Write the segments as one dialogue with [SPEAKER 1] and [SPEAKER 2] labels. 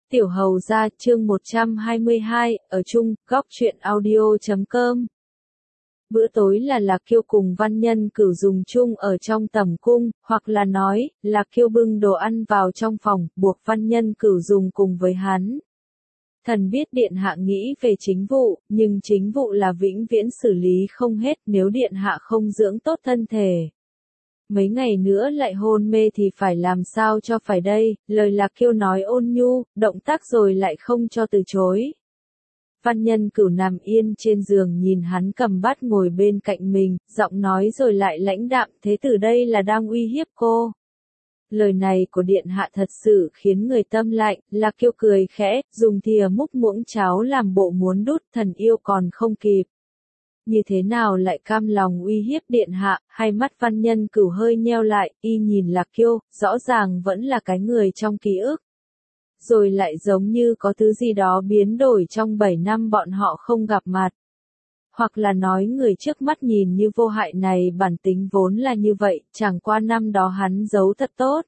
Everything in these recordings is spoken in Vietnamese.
[SPEAKER 1] Tiểu Hầu Gia chương 122, ở chung, góc truyện audio.com. Bữa tối là Lạc Kiêu cùng Văn Nhân Cửu dùng chung ở trong tẩm cung, hoặc là nói, Lạc Kiêu bưng đồ ăn vào trong phòng, buộc Văn Nhân Cửu dùng cùng với hắn. Thần biết Điện Hạ nghĩ về chính vụ, nhưng chính vụ là vĩnh viễn xử lý không hết nếu Điện Hạ không dưỡng tốt thân thể. Mấy ngày nữa lại hôn mê thì phải làm sao cho phải đây, lời Lạc Kiêu nói ôn nhu, động tác rồi lại không cho từ chối. Văn Nhân Cửu nằm yên trên giường nhìn hắn cầm bát ngồi bên cạnh mình, giọng nói rồi lại lãnh đạm, thế từ đây là đang uy hiếp cô. Lời này của Điện Hạ thật sự khiến người tâm lạnh, Lạc Kiêu cười khẽ, dùng thìa múc muỗng cháo làm bộ muốn đút, thần yêu còn không kịp. Như thế nào lại cam lòng uy hiếp Điện Hạ, hai mắt Văn Nhân Cửu hơi nheo lại, y nhìn Lạc Kiêu, rõ ràng vẫn là cái người trong ký ức. Rồi lại giống như có thứ gì đó biến đổi trong 7 năm bọn họ không gặp mặt. Hoặc là nói người trước mắt nhìn như vô hại này bản tính vốn là như vậy, chẳng qua năm đó hắn giấu thật tốt.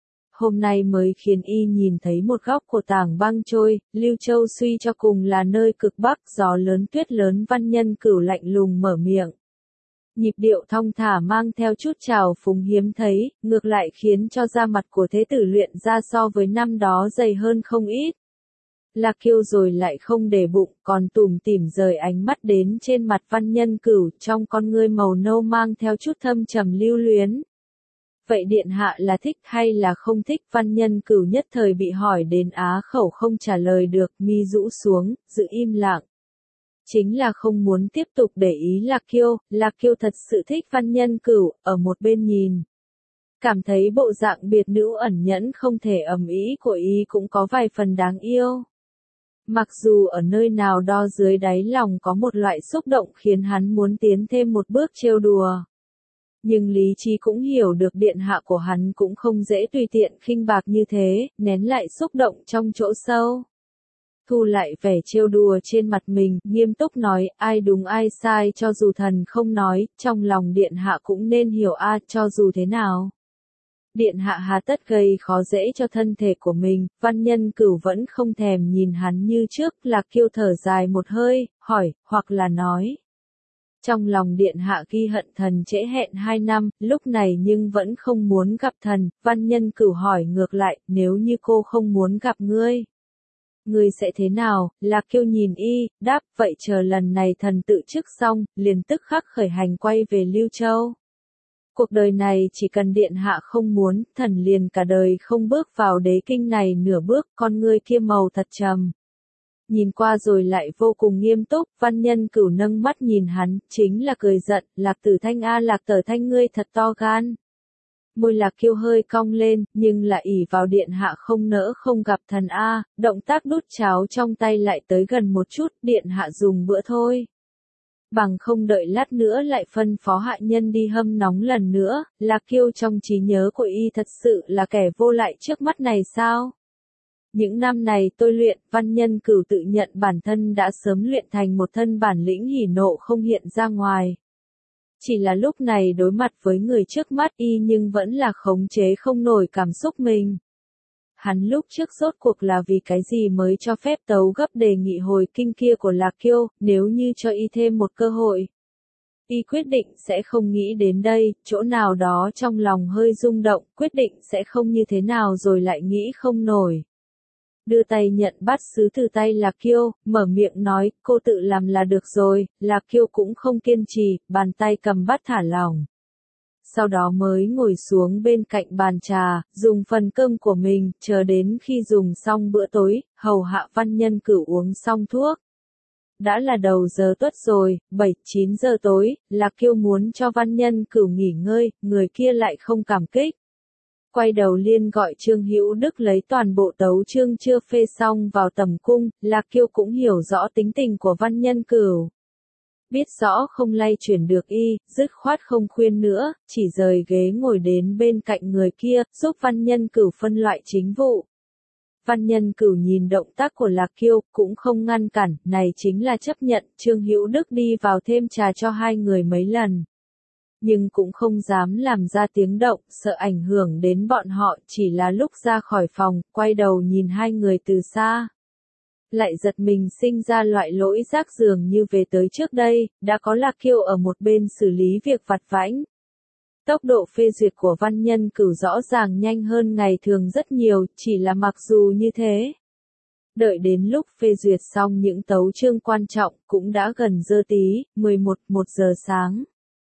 [SPEAKER 1] Hôm nay mới khiến y nhìn thấy một góc của tảng băng trôi, Lưu Châu suy cho cùng là nơi cực bắc gió lớn tuyết lớn. Văn Nhân Cửu lạnh lùng mở miệng. Nhịp điệu thong thả mang theo chút trào phúng hiếm thấy, ngược lại khiến cho da mặt của thế tử luyện ra so với năm đó dày hơn không ít. Lạc Kiêu rồi lại không để bụng, còn tủm tỉm rời ánh mắt đến trên mặt Văn Nhân Cửu, trong con ngươi màu nâu mang theo chút thâm trầm lưu luyến. Vậy Điện Hạ là thích hay là không thích? Văn Nhân Cửu nhất thời bị hỏi đến á khẩu không trả lời được, mi rũ xuống, giữ im lặng. Chính là không muốn tiếp tục để ý Lạc Kiêu thật sự thích Văn Nhân Cửu, ở một bên nhìn. Cảm thấy bộ dạng biệt nữ ẩn nhẫn không thể ầm ĩ của y cũng có vài phần đáng yêu. Mặc dù ở nơi nào đó dưới đáy lòng có một loại xúc động khiến hắn muốn tiến thêm một bước trêu đùa. Nhưng lý trí cũng hiểu được Điện Hạ của hắn cũng không dễ tùy tiện khinh bạc như thế, nén lại xúc động trong chỗ sâu. Thu lại vẻ trêu đùa trên mặt mình, nghiêm túc nói, ai đúng ai sai cho dù thần không nói, trong lòng Điện Hạ cũng nên hiểu cho dù thế nào. Điện Hạ hà tất gây khó dễ cho thân thể của mình. Văn Nhân Cửu vẫn không thèm nhìn hắn như trước, Lạc Kiêu thở dài một hơi, hỏi, hoặc là nói. Trong lòng Điện Hạ ghi hận thần trễ hẹn 2 năm, lúc này nhưng vẫn không muốn gặp thần. Văn Nhân Cửu hỏi ngược lại, nếu như cô không muốn gặp ngươi, ngươi sẽ thế nào? Lạc Kiêu nhìn y, đáp, vậy chờ lần này thần tự chức xong, liền tức khắc khởi hành quay về Lưu Châu. Cuộc đời này chỉ cần Điện Hạ không muốn, thần liền cả đời không bước vào đế kinh này nửa bước. Con ngươi kia màu thật trầm. Nhìn qua rồi lại vô cùng nghiêm túc. Văn Nhân Cửu nâng mắt nhìn hắn, chính là cười giận, Lạc Tử Thanh Lạc Tử Thanh ngươi thật to gan. Môi Lạc Kiêu hơi cong lên, nhưng lại ỷ vào Điện Hạ không nỡ không gặp thần động tác đút cháo trong tay lại tới gần một chút, Điện Hạ dùng bữa thôi. Bằng không đợi lát nữa lại phân phó hạ nhân đi hâm nóng lần nữa. Lạc Kiêu trong trí nhớ của y thật sự là kẻ vô lại trước mắt này sao? Những năm này tôi luyện, Văn Nhân Cửu tự nhận bản thân đã sớm luyện thành một thân bản lĩnh hỉ nộ không hiện ra ngoài. Chỉ là lúc này đối mặt với người trước mắt y nhưng vẫn là khống chế không nổi cảm xúc mình. Hắn lúc trước rốt cuộc là vì cái gì mới cho phép tấu gấp đề nghị hồi kinh kia của Lạc Kiêu, nếu như cho y thêm một cơ hội. Y quyết định sẽ không nghĩ đến đây, chỗ nào đó trong lòng hơi rung động, quyết định sẽ không như thế nào rồi lại nghĩ không nổi. Đưa tay nhận bát sứ từ tay Lạc Kiêu, mở miệng nói, cô tự làm là được rồi. Lạc Kiêu cũng không kiên trì, bàn tay cầm bát thả lỏng. Sau đó mới ngồi xuống bên cạnh bàn trà, dùng phần cơm của mình, chờ đến khi dùng xong bữa tối, hầu hạ Văn Nhân Cửu uống xong thuốc. Đã là đầu giờ tuất rồi, 7-9 giờ tối, Lạc Kiêu muốn cho Văn Nhân Cửu nghỉ ngơi, người kia lại không cảm kích. Quay đầu liên gọi Trương Hữu Đức lấy toàn bộ tấu chương chưa phê xong vào tầm cung. Lạc Kiêu cũng hiểu rõ tính tình của Văn Nhân Cửu. Biết rõ không lay chuyển được y, dứt khoát không khuyên nữa, chỉ rời ghế ngồi đến bên cạnh người kia, giúp Văn Nhân Cửu phân loại chính vụ. Văn Nhân Cửu nhìn động tác của Lạc Kiêu, cũng không ngăn cản, này chính là chấp nhận. Trương Hữu Đức đi vào thêm trà cho hai người mấy lần. nhưng cũng không dám làm ra tiếng động, sợ ảnh hưởng đến bọn họ, chỉ là lúc ra khỏi phòng, quay đầu nhìn hai người từ xa. Lại giật mình sinh ra loại lỗi giác dường như về tới trước đây, đã có Lạc Kiêu ở một bên xử lý việc vặt vãnh. Tốc độ phê duyệt của Văn Nhân Cửu rõ ràng nhanh hơn ngày thường rất nhiều, chỉ là mặc dù như thế. Đợi đến lúc phê duyệt xong những tấu chương quan trọng cũng đã gần giờ tí, 1 giờ sáng.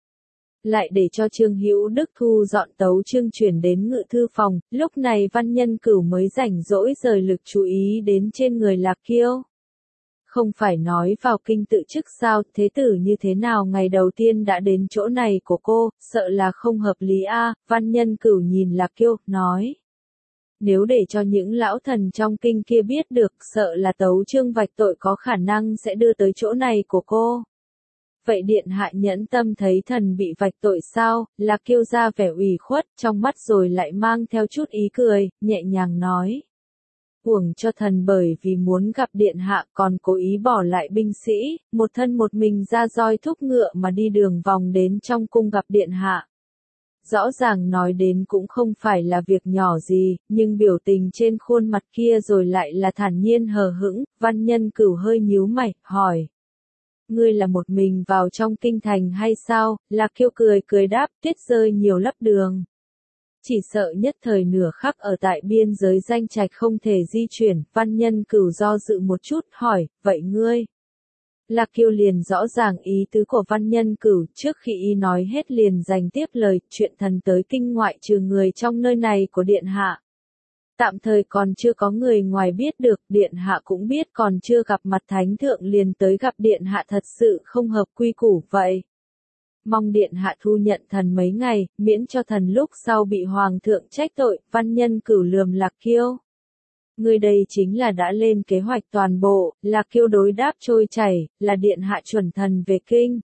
[SPEAKER 1] Lại để cho Trương Hữu Đức thu dọn tấu chương chuyển đến ngự thư phòng, lúc này Văn Nhân Cửu mới rảnh rỗi rời lực chú ý đến trên người Lạc Kiêu. Không phải nói vào kinh tự chức sao, thế tử như thế nào ngày đầu tiên đã đến chỗ này của cô, sợ là không hợp lý a. Văn Nhân Cửu nhìn Lạc Kiêu, nói. Nếu để cho những lão thần trong kinh kia biết được, sợ là tấu chương vạch tội có khả năng sẽ đưa tới chỗ này của cô. Vậy điện hạ nhẫn tâm thấy thần bị vạch tội sao? Lạc Kiêu ra vẻ ủy khuất, trong mắt rồi lại mang theo chút ý cười, nhẹ nhàng nói. Uổng cho thần bởi vì muốn gặp điện hạ còn cố ý bỏ lại binh sĩ, một thân một mình ra roi thúc ngựa mà đi đường vòng đến trong cung gặp điện hạ. Rõ ràng nói đến cũng không phải là việc nhỏ gì, nhưng biểu tình trên khuôn mặt kia rồi lại là thản nhiên hờ hững. Văn Nhân Cửu hơi nhíu mày, hỏi. Ngươi là một mình vào trong kinh thành hay sao? Lạc Kiêu cười cười đáp, tuyết rơi nhiều lấp đường. Chỉ sợ nhất thời nửa khắc ở tại biên giới danh trạch không thể di chuyển. Văn Nhân Cửu do dự một chút, hỏi, vậy ngươi? Lạc Kiêu liền rõ ràng ý tứ của Văn Nhân Cửu, trước khi y nói hết liền dành tiếp lời, chuyện thần tới kinh ngoại trừ người trong nơi này của điện hạ. Tạm thời còn chưa có người ngoài biết được, điện hạ cũng biết còn chưa gặp mặt thánh thượng liền tới gặp điện hạ thật sự không hợp quy củ vậy. Mong điện hạ thu nhận thần mấy ngày, miễn cho thần lúc sau bị hoàng thượng trách tội. Văn Nhân Cửu lườm Lạc Kiêu. Người đây chính là đã lên kế hoạch toàn bộ. Lạc Kiêu đối đáp trôi chảy, là điện hạ chuẩn thần về kinh.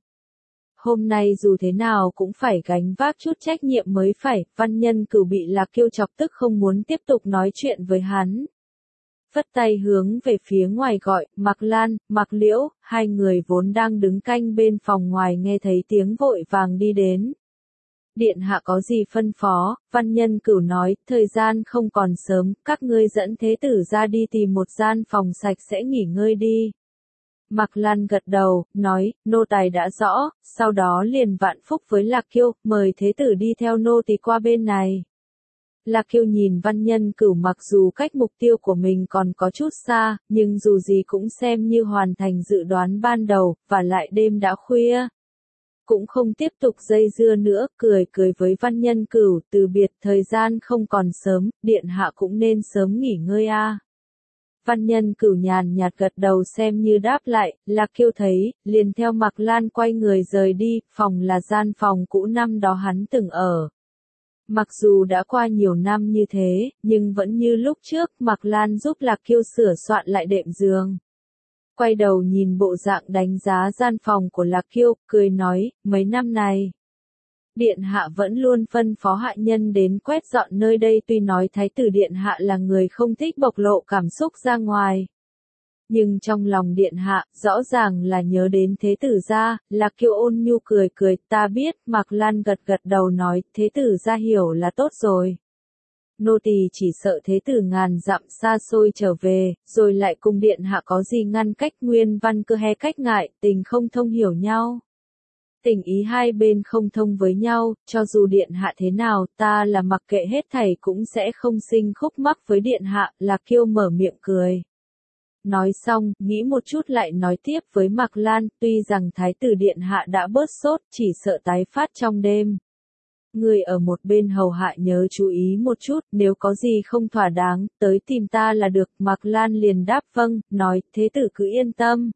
[SPEAKER 1] Hôm nay dù thế nào cũng phải gánh vác chút trách nhiệm mới phải. Văn Nhân Cửu bị Lạc Kiêu chọc tức không muốn tiếp tục nói chuyện với hắn. Phất tay hướng về phía ngoài gọi, Mạc Lan, Mạc Liễu, hai người vốn đang đứng canh bên phòng ngoài nghe thấy tiếng vội vàng đi đến. Điện hạ có gì phân phó? Văn Nhân Cửu nói, thời gian không còn sớm, các ngươi dẫn thế tử ra đi tìm một gian phòng sạch sẽ nghỉ ngơi đi. Mạc Lan gật đầu, nói, nô tài đã rõ, sau đó liền vạn phúc với Lạc Kiêu, mời thế tử đi theo nô tỳ qua bên này. Lạc Kiêu nhìn Văn Nhân Cửu mặc dù cách mục tiêu của mình còn có chút xa, nhưng dù gì cũng xem như hoàn thành dự đoán ban đầu, và lại đêm đã khuya. Cũng không tiếp tục dây dưa nữa, cười cười với Văn Nhân Cửu, từ biệt thời gian không còn sớm, điện hạ cũng nên sớm nghỉ ngơi a. Văn Nhân Cửu nhàn nhạt gật đầu xem như đáp lại, Lạc Kiêu thấy, liền theo Mạc Lan quay người rời đi, phòng là gian phòng cũ năm đó hắn từng ở. Mặc dù đã qua nhiều năm như thế, nhưng vẫn như lúc trước, Mạc Lan giúp Lạc Kiêu sửa soạn lại đệm giường. Quay đầu nhìn bộ dạng đánh giá gian phòng của Lạc Kiêu, cười nói, mấy năm này. Điện hạ vẫn luôn phân phó hạ nhân đến quét dọn nơi đây tuy nói thái tử điện hạ là người không thích bộc lộ cảm xúc ra ngoài. Nhưng trong lòng điện hạ, rõ ràng là nhớ đến thế tử gia. Lạc Kiêu ôn nhu cười cười, ta biết. Mạc Lan gật gật đầu nói, thế tử gia hiểu là tốt rồi. Nô tỳ chỉ sợ thế tử ngàn dặm xa xôi trở về, rồi lại cùng điện hạ có gì ngăn cách nguyên văn cơ he cách ngại, tình không thông hiểu nhau. Tình ý hai bên không thông với nhau, cho dù điện hạ thế nào, ta là mặc kệ hết thảy cũng sẽ không sinh khúc mắc với điện hạ. Lạc Kiêu mở miệng cười. Nói xong, nghĩ một chút lại nói tiếp với Mạc Lan, tuy rằng thái tử điện hạ đã bớt sốt, chỉ sợ tái phát trong đêm. Người ở một bên hầu hạ nhớ chú ý một chút, nếu có gì không thỏa đáng, tới tìm ta là được. Mạc Lan liền đáp vâng, nói, thế tử cứ yên tâm.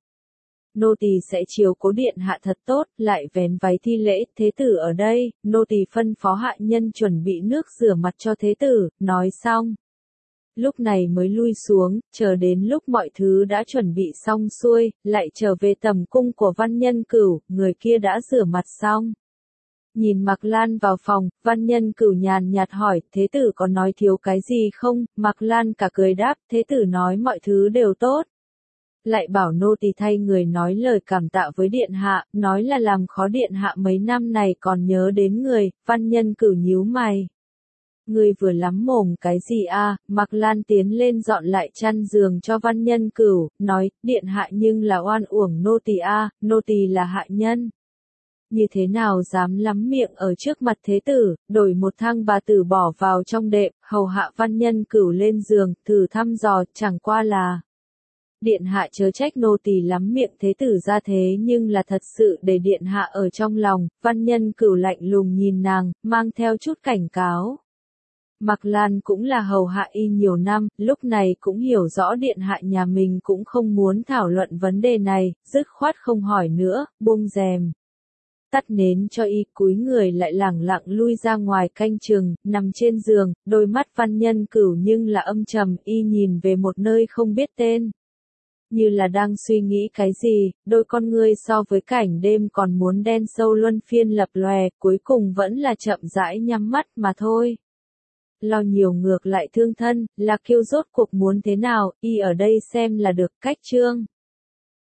[SPEAKER 1] Nô tỳ sẽ chiếu cố điện hạ thật tốt, lại vén váy thi lễ, thế tử ở đây, nô tỳ phân phó hạ nhân chuẩn bị nước rửa mặt cho thế tử, nói xong. Lúc này mới lui xuống, chờ đến lúc mọi thứ đã chuẩn bị xong xuôi, lại trở về tầm cung của Văn Nhân Cửu, người kia đã rửa mặt xong. Nhìn Mạc Lan vào phòng, Văn Nhân Cửu nhàn nhạt hỏi, thế tử có nói thiếu cái gì không? Mạc Lan cả cười đáp, thế tử nói mọi thứ đều tốt. lại bảo nô tỳ thay người nói lời cảm tạ với điện hạ, nói là làm khó điện hạ mấy năm này còn nhớ đến người. Văn Nhân Cửu nhíu mày. Ngươi vừa lắm mồm cái gì a? Mạc Lan tiến lên dọn lại chăn giường cho Văn Nhân Cửu, nói, điện hạ nhưng là oan uổng nô tỳ a, nô tỳ là hạ nhân. Như thế nào dám lắm miệng ở trước mặt thế tử, đổi một thang bà tử bỏ vào trong đệm, hầu hạ Văn Nhân Cửu lên giường, thử thăm dò, chẳng qua là. Điện hạ chớ trách nô tỳ lắm miệng thế tử ra thế nhưng là thật sự để điện hạ ở trong lòng. Văn Nhân Cửu lạnh lùng nhìn nàng, mang theo chút cảnh cáo. Mạc Lan cũng là hầu hạ y nhiều năm, lúc này cũng hiểu rõ điện hạ nhà mình cũng không muốn thảo luận vấn đề này, dứt khoát không hỏi nữa, buông rèm. Tắt nến cho y, cúi người lại lẳng lặng lui ra ngoài canh chừng, nằm trên giường, đôi mắt Văn Nhân Cửu nhưng là âm trầm, y nhìn về một nơi không biết tên. Như là đang suy nghĩ cái gì, đôi con ngươi so với cảnh đêm còn muốn đen sâu luân phiên lập lòe, cuối cùng vẫn là chậm rãi nhắm mắt mà thôi. Lo nhiều ngược lại thương thân, là Kiêu rốt cuộc muốn thế nào, y ở đây xem là được. Cách chương